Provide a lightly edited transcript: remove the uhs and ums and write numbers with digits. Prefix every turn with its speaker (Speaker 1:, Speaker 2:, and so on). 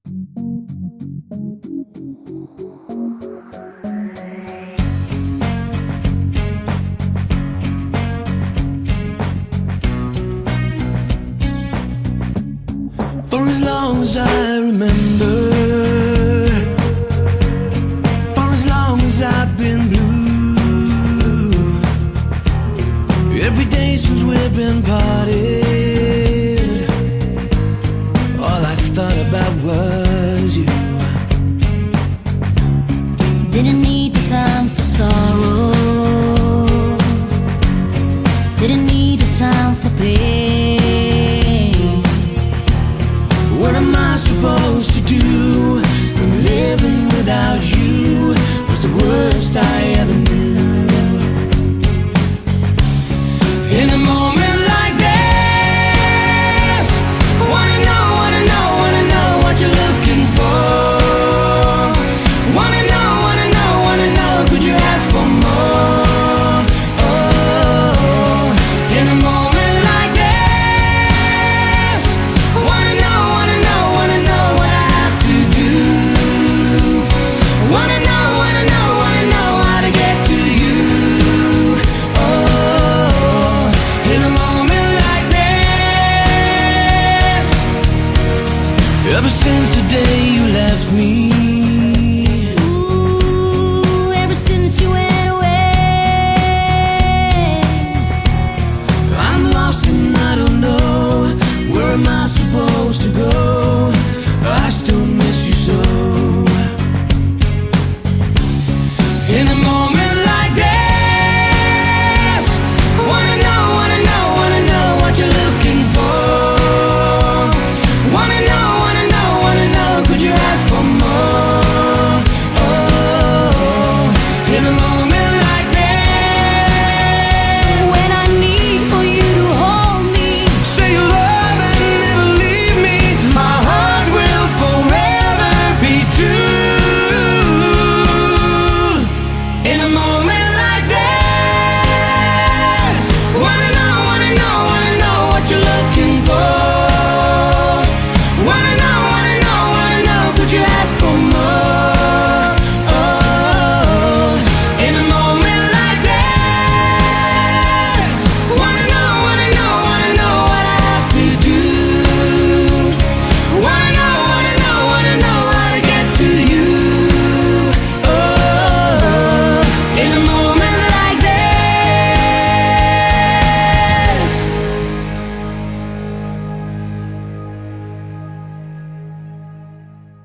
Speaker 1: For as long as I remember, for as long as I've been blue, every day since we've been parted, all I thought about was you.
Speaker 2: Didn't need the time for sorrow, didn't need the time for pain.
Speaker 1: What am I supposed to do when living without you was the worst I ever knew? In a moment like this, wanna know what you're looking for. Wanna know, could you ask for more? Oh, in a moment like this, wanna know what I have to do. Wanna know how to get to you. Oh, in a moment like this. Ever since the day you left me,